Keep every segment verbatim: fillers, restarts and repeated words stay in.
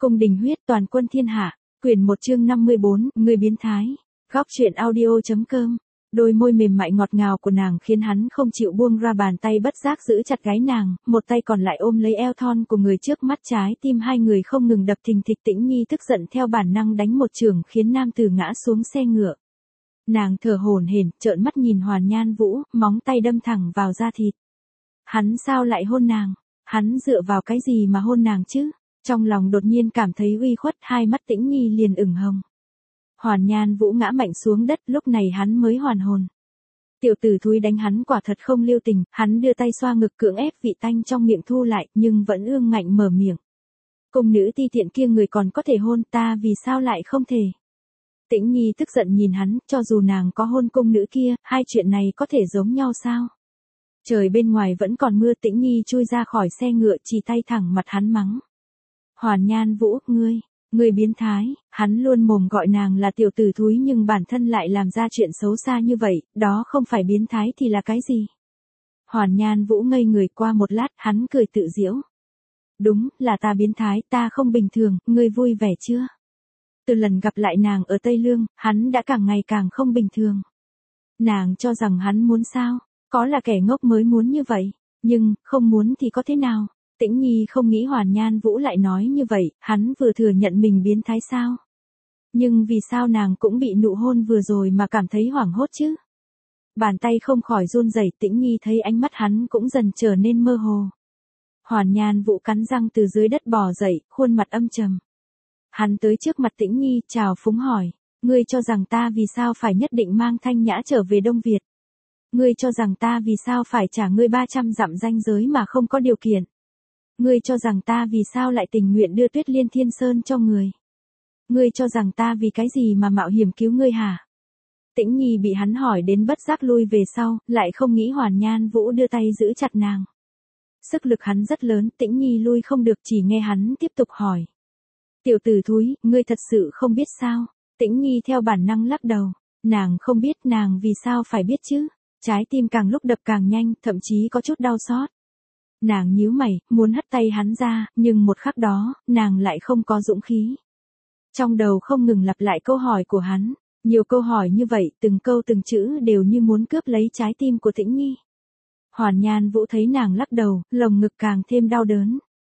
Cung đình huyết toàn quân thiên hạ, quyển một chương năm mươi bốn, người biến thái. Góc truyện audio.com. Đôi môi mềm mại ngọt ngào của nàng khiến hắn không chịu buông ra, bàn tay bất giác giữ chặt gáy nàng, một tay còn lại ôm lấy eo thon của người trước mắt, trái tim hai người không ngừng đập thình thịch. Tĩnh Nhi tức giận theo bản năng đánh một chưởng khiến nam tử ngã xuống xe ngựa. Nàng thở hổn hển, trợn mắt nhìn Hoàn Nhan Vũ, móng tay đâm thẳng vào da thịt. Hắn sao lại hôn nàng? Hắn dựa vào cái gì mà hôn nàng chứ? Trong lòng đột nhiên cảm thấy uy khuất, hai mắt Tĩnh Nhi liền ửng hồng. Hoàn Nhan Vũ ngã mạnh xuống đất, lúc này hắn mới hoàn hồn. Tiểu tử thúi đánh hắn quả thật không lưu tình, hắn đưa tay xoa ngực cưỡng ép vị tanh trong miệng thu lại, nhưng vẫn ương ngạnh mở miệng. Cung nữ ti tiện kia người còn có thể hôn ta, vì sao lại không thể? Tĩnh Nhi tức giận nhìn hắn, cho dù nàng có hôn cung nữ kia, hai chuyện này có thể giống nhau sao? Trời bên ngoài vẫn còn mưa. Tĩnh Nhi chui ra khỏi xe ngựa, chỉ tay thẳng mặt hắn mắng. Hoàn Nhan Vũ, ngươi, ngươi biến thái. Hắn luôn mồm gọi nàng là tiểu tử thúi nhưng bản thân lại làm ra chuyện xấu xa như vậy, đó không phải biến thái thì là cái gì? Hoàn Nhan Vũ ngây người, qua một lát, hắn cười tự giễu. Đúng, là ta biến thái, ta không bình thường, ngươi vui vẻ chưa? Từ lần gặp lại nàng ở Tây Lương, hắn đã càng ngày càng không bình thường. Nàng cho rằng hắn muốn sao? Có là kẻ ngốc mới muốn như vậy, nhưng, không muốn thì có thế nào? Tĩnh Nhi không nghĩ Hoàn Nhan Vũ lại nói như vậy, hắn vừa thừa nhận mình biến thái sao? Nhưng vì sao nàng cũng bị nụ hôn vừa rồi mà cảm thấy hoảng hốt chứ? Bàn tay không khỏi run rẩy. Tĩnh Nhi thấy ánh mắt hắn cũng dần trở nên mơ hồ. Hoàn Nhan Vũ cắn răng từ dưới đất bò dậy, khuôn mặt âm trầm. Hắn tới trước mặt Tĩnh Nhi, chào phúng hỏi, ngươi cho rằng ta vì sao phải nhất định mang Thanh Nhã trở về Đông Việt? Ngươi cho rằng ta vì sao phải trả ngươi ba trăm dặm ranh giới mà không có điều kiện? Ngươi cho rằng ta vì sao lại tình nguyện đưa Tuyết Liên Thiên Sơn cho người? Ngươi cho rằng ta vì cái gì mà mạo hiểm cứu ngươi hả? Tĩnh Nhi bị hắn hỏi đến bất giác lui về sau, lại không nghĩ Hoàn Nhan Vũ đưa tay giữ chặt nàng. Sức lực hắn rất lớn, Tĩnh Nhi lui không được, chỉ nghe hắn tiếp tục hỏi. Tiểu tử thúi, ngươi thật sự không biết sao? Tĩnh Nhi theo bản năng lắc đầu. Nàng không biết, nàng vì sao phải biết chứ? Trái tim càng lúc đập càng nhanh, thậm chí có chút đau xót. Nàng nhíu mày, muốn hất tay hắn ra, nhưng một khắc đó, nàng lại không có dũng khí. Trong đầu không ngừng lặp lại câu hỏi của hắn. Nhiều câu hỏi như vậy, từng câu từng chữ đều như muốn cướp lấy trái tim của Tĩnh Nhi. Hoàn Nhan Vũ thấy nàng lắc đầu, lồng ngực càng thêm đau đớn.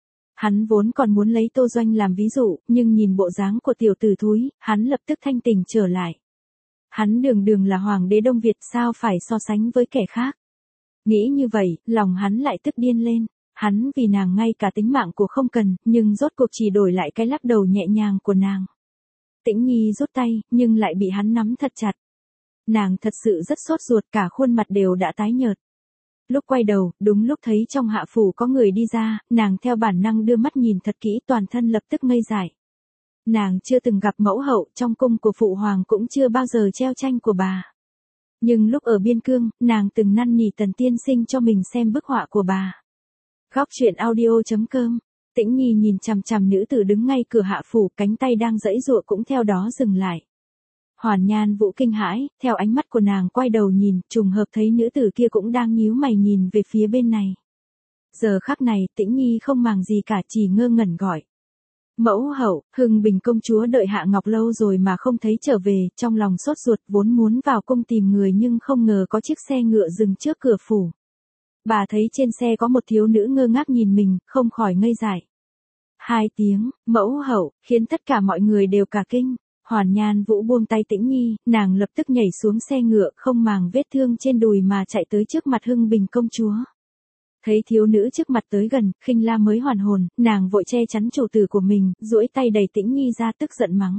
Hắn vốn còn muốn lấy Tô Doanh làm ví dụ, nhưng nhìn bộ dáng của tiểu tử thúi, hắn lập tức thanh tỉnh trở lại. Hắn đường đường là hoàng đế Đông Việt, sao phải so sánh với kẻ khác? Nghĩ như vậy, lòng hắn lại tức điên lên. Hắn vì nàng ngay cả tính mạng của không cần, nhưng rốt cuộc chỉ đổi lại cái lắc đầu nhẹ nhàng của nàng. Tĩnh Nhi rút tay, nhưng lại bị hắn nắm thật chặt. Nàng thật sự rất sốt ruột, cả khuôn mặt đều đã tái nhợt. Lúc quay đầu, đúng lúc thấy trong hạ phủ có người đi ra, nàng theo bản năng đưa mắt nhìn thật kỹ, toàn thân lập tức ngây dại. Nàng chưa từng gặp mẫu hậu, trong cung của phụ hoàng cũng chưa bao giờ treo tranh của bà. Nhưng lúc ở Biên Cương, nàng từng năn nỉ Tần tiên sinh cho mình xem bức họa của bà. Góc truyện audio.com. Tĩnh Nhi nhìn chằm chằm nữ tử đứng ngay cửa hạ phủ, cánh tay đang giãy giụa cũng theo đó dừng lại. Hoàn Nhan Vũ kinh hãi, theo ánh mắt của nàng quay đầu nhìn, trùng hợp thấy nữ tử kia cũng đang nhíu mày nhìn về phía bên này. Giờ khắc này, Tĩnh Nhi không màng gì cả, chỉ ngơ ngẩn gọi. Mẫu hậu, Hưng Bình công chúa đợi Hạ Ngọc lâu rồi mà không thấy trở về, trong lòng sốt ruột vốn muốn vào cung tìm người nhưng không ngờ có chiếc xe ngựa dừng trước cửa phủ. Bà thấy trên xe có một thiếu nữ ngơ ngác nhìn mình, không khỏi ngây dại. Hai tiếng, mẫu hậu, khiến tất cả mọi người đều cả kinh. Hoàn Nhan Vũ buông tay Tĩnh Nhi, nàng lập tức nhảy xuống xe ngựa, không màng vết thương trên đùi mà chạy tới trước mặt Hưng Bình công chúa. Thấy thiếu nữ trước mặt tới gần, Khinh La mới hoàn hồn, nàng vội che chắn chủ tử của mình, duỗi tay đẩy Tĩnh Nhi ra, tức giận mắng.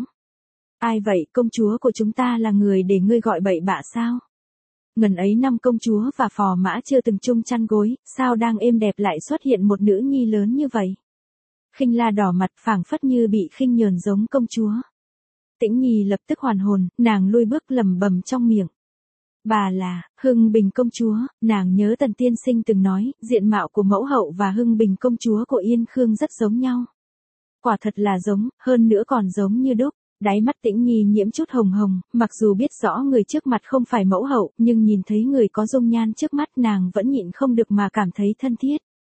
Ai vậy, công chúa của chúng ta là người để ngươi gọi bậy bạ sao? Ngần ấy năm công chúa và phò mã chưa từng chung chăn gối, sao đang êm đẹp lại xuất hiện một nữ nhi lớn như vậy? Khinh La đỏ mặt, phảng phất như bị khinh nhờn giống công chúa. Tĩnh Nhi lập tức hoàn hồn, nàng lui bước lẩm bẩm trong miệng. Bà là Hưng Bình công chúa. Nàng nhớ Tần tiên sinh từng nói, diện mạo của mẫu hậu và Hưng Bình công chúa của Yên Khương rất giống nhau. Quả thật là giống, hơn nữa còn giống như đúc. Đáy mắt Tĩnh Nhi nhiễm chút hồng hồng, mặc dù biết rõ người trước mặt không phải mẫu hậu, nhưng nhìn thấy người có dung nhan trước mắt nàng vẫn nhịn không được mà cảm thấy thân thiết.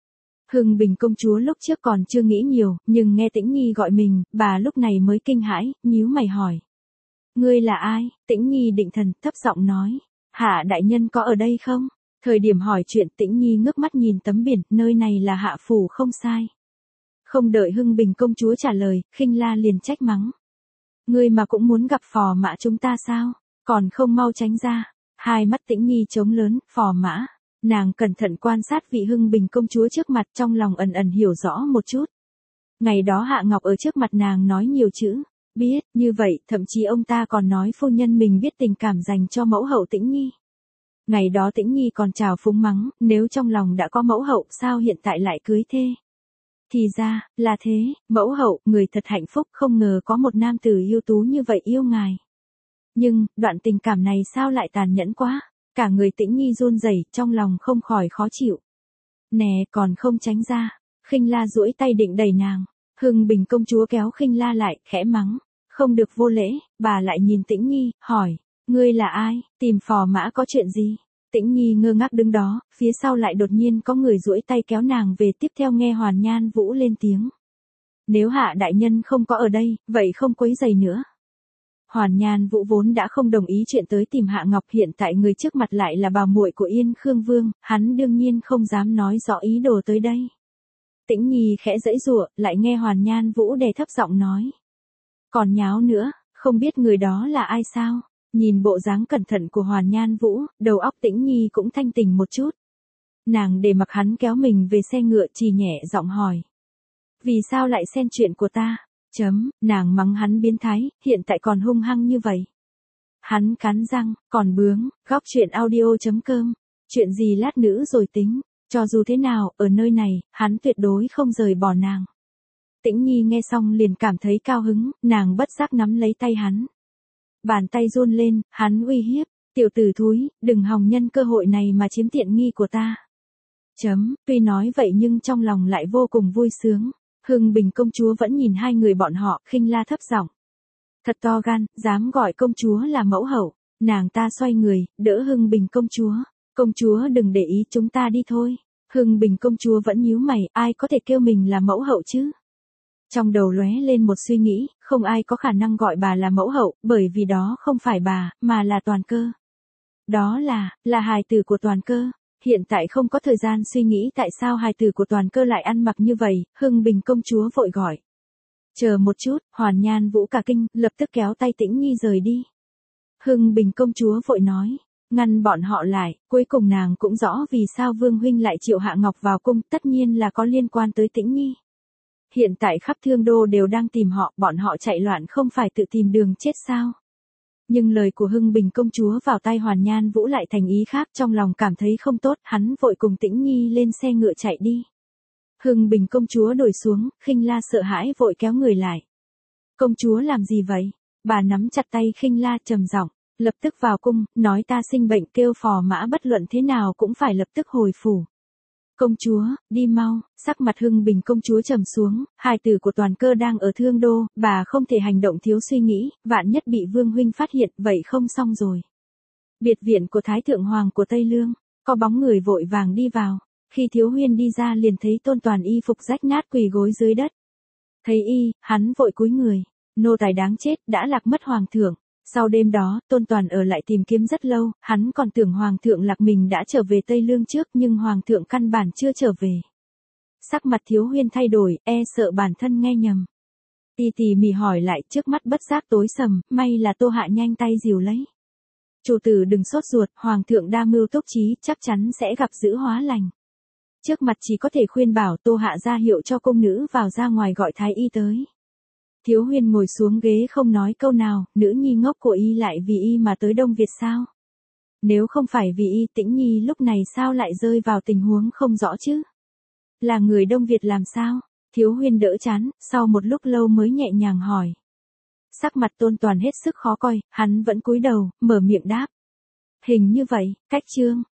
Hưng Bình công chúa lúc trước còn chưa nghĩ nhiều, nhưng nghe Tĩnh Nhi gọi mình, bà lúc này mới kinh hãi, nhíu mày hỏi. Ngươi là ai? Tĩnh Nhi định thần, thấp giọng nói. Hạ đại nhân có ở đây không? Thời điểm hỏi chuyện Tĩnh Nhi ngước mắt nhìn tấm biển, nơi này là hạ phủ không sai. Không đợi Hưng Bình công chúa trả lời, Khinh La liền trách mắng. Ngươi mà cũng muốn gặp phò mã chúng ta sao? Còn không mau tránh ra. Hai mắt Tĩnh Nhi trống lớn, phò mã. Nàng cẩn thận quan sát vị Hưng Bình công chúa trước mặt, trong lòng ẩn ẩn hiểu rõ một chút. Ngày đó Hạ Ngọc ở trước mặt nàng nói nhiều chữ. Biết, như vậy, thậm chí ông ta còn nói phu nhân mình biết tình cảm dành cho mẫu hậu Tĩnh Nhi. Ngày đó Tĩnh Nhi còn chào phúng mắng, nếu trong lòng đã có mẫu hậu sao hiện tại lại cưới thê. Thì ra, là thế, mẫu hậu, người thật hạnh phúc, không ngờ có một nam tử yêu tú như vậy yêu ngài. Nhưng, đoạn tình cảm này sao lại tàn nhẫn quá, cả người Tĩnh Nhi run rẩy, trong lòng không khỏi khó chịu. Nè, còn không tránh ra, Khinh La duỗi tay định đẩy nàng, Hưng Bình công chúa kéo Khinh La lại, khẽ mắng, không được vô lễ, bà lại nhìn Tĩnh Nhi, hỏi, ngươi là ai, tìm phò mã có chuyện gì? Tĩnh Nhi ngơ ngác đứng đó, phía sau lại đột nhiên có người duỗi tay kéo nàng về, tiếp theo nghe Hoàn Nhan Vũ lên tiếng. Nếu Hạ đại nhân không có ở đây, vậy không quấy rầy nữa. Hoàn Nhan Vũ vốn đã không đồng ý chuyện tới tìm Hạ Ngọc, hiện tại người trước mặt lại là bà muội của Yên Khương Vương, hắn đương nhiên không dám nói rõ ý đồ tới đây. Tĩnh Nhi khẽ giãy giụa, lại nghe Hoàn Nhan Vũ đè thấp giọng nói. Còn nháo nữa, không biết người đó là ai sao? Nhìn bộ dáng cẩn thận của Hoàn Nhan Vũ, đầu óc Tĩnh Nhi cũng thanh tỉnh một chút. Nàng để mặc hắn kéo mình về xe ngựa, chỉ nhẹ giọng hỏi. Vì sao lại xen chuyện của ta? Chấm, nàng mắng hắn biến thái, hiện tại còn hung hăng như vậy. Hắn cắn răng, còn bướng, góc chuyện audio chấm com. Chuyện gì lát nữa rồi tính, cho dù thế nào, ở nơi này, hắn tuyệt đối không rời bỏ nàng. Tĩnh Nhi nghe xong liền cảm thấy cao hứng, nàng bất giác nắm lấy tay hắn. Bàn tay run lên, hắn uy hiếp, tiểu tử thúi, đừng hòng nhân cơ hội này mà chiếm tiện nghi của ta. Chấm, tuy nói vậy nhưng trong lòng lại vô cùng vui sướng. Hưng Bình công chúa vẫn nhìn hai người bọn họ, Khinh La thấp giọng. Thật to gan, dám gọi công chúa là mẫu hậu. Nàng ta xoay người, đỡ Hưng Bình công chúa. Công chúa đừng để ý, chúng ta đi thôi. Hưng Bình công chúa vẫn nhíu mày, ai có thể kêu mình là mẫu hậu chứ? Trong đầu lóe lên một suy nghĩ, không ai có khả năng gọi bà là mẫu hậu, bởi vì đó không phải bà, mà là Toàn Cơ. Đó là, là hài tử của Toàn Cơ. Hiện tại không có thời gian suy nghĩ tại sao hài tử của Toàn Cơ lại ăn mặc như vậy, Hưng Bình công chúa vội gọi. Chờ một chút, Hoàn Nhan Vũ cả kinh, lập tức kéo tay Tĩnh Nhi rời đi. Hưng Bình công chúa vội nói, ngăn bọn họ lại, cuối cùng nàng cũng rõ vì sao Vương huynh lại triệu Hạ Ngọc vào cung, tất nhiên là có liên quan tới Tĩnh Nhi. Hiện tại khắp Thương Đô đều đang tìm họ, bọn họ chạy loạn không phải tự tìm đường chết sao? Nhưng lời của Hưng Bình công chúa vào tai Hoàn Nhan Vũ lại thành ý khác, trong lòng cảm thấy không tốt, hắn vội cùng Tĩnh Nhi lên xe ngựa chạy đi. Hưng Bình công chúa đổi xuống, Khinh La sợ hãi vội kéo người lại. Công chúa làm gì vậy? Bà nắm chặt tay Khinh La trầm giọng, lập tức vào cung, nói ta sinh bệnh, kêu phò mã bất luận thế nào cũng phải lập tức hồi phủ. Công chúa, đi mau, sắc mặt Hưng Bình công chúa trầm xuống, hài tử của Toàn Cơ đang ở Thương Đô, bà không thể hành động thiếu suy nghĩ, vạn nhất bị Vương huynh phát hiện, vậy không xong rồi. Biệt viện của Thái Thượng Hoàng của Tây Lương, có bóng người vội vàng đi vào, khi Thiếu Huyên đi ra liền thấy Tôn Toàn y phục rách nát quỳ gối dưới đất. Thấy y, hắn vội cúi người, nô tài đáng chết, đã lạc mất Hoàng thượng. Sau đêm đó, Tôn Toàn ở lại tìm kiếm rất lâu, hắn còn tưởng Hoàng thượng Lạc mình đã trở về Tây Lương trước nhưng Hoàng thượng căn bản chưa trở về. Sắc mặt Thiếu Huyên thay đổi, e sợ bản thân nghe nhầm. Y tỉ mỉ hỏi lại, trước mắt bất giác tối sầm, may là Tô Hạ nhanh tay dìu lấy. Chủ tử đừng sốt ruột, Hoàng thượng đa mưu túc trí, chắc chắn sẽ gặp dữ hóa lành. Trước mặt chỉ có thể khuyên bảo Tô Hạ ra hiệu cho công nữ vào ra ngoài gọi thái y tới. Thiếu Huyên ngồi xuống ghế không nói câu nào, nữ nhi ngốc của y lại vì y mà tới Đông Việt sao? Nếu không phải vì y, Tĩnh Nhi lúc này sao lại rơi vào tình huống không rõ chứ? Là người Đông Việt làm sao? Thiếu Huyên đỡ chán, sau một lúc lâu mới nhẹ nhàng hỏi. Sắc mặt Tôn Toàn hết sức khó coi, hắn vẫn cúi đầu, mở miệng đáp. Hình như vậy, cách chương,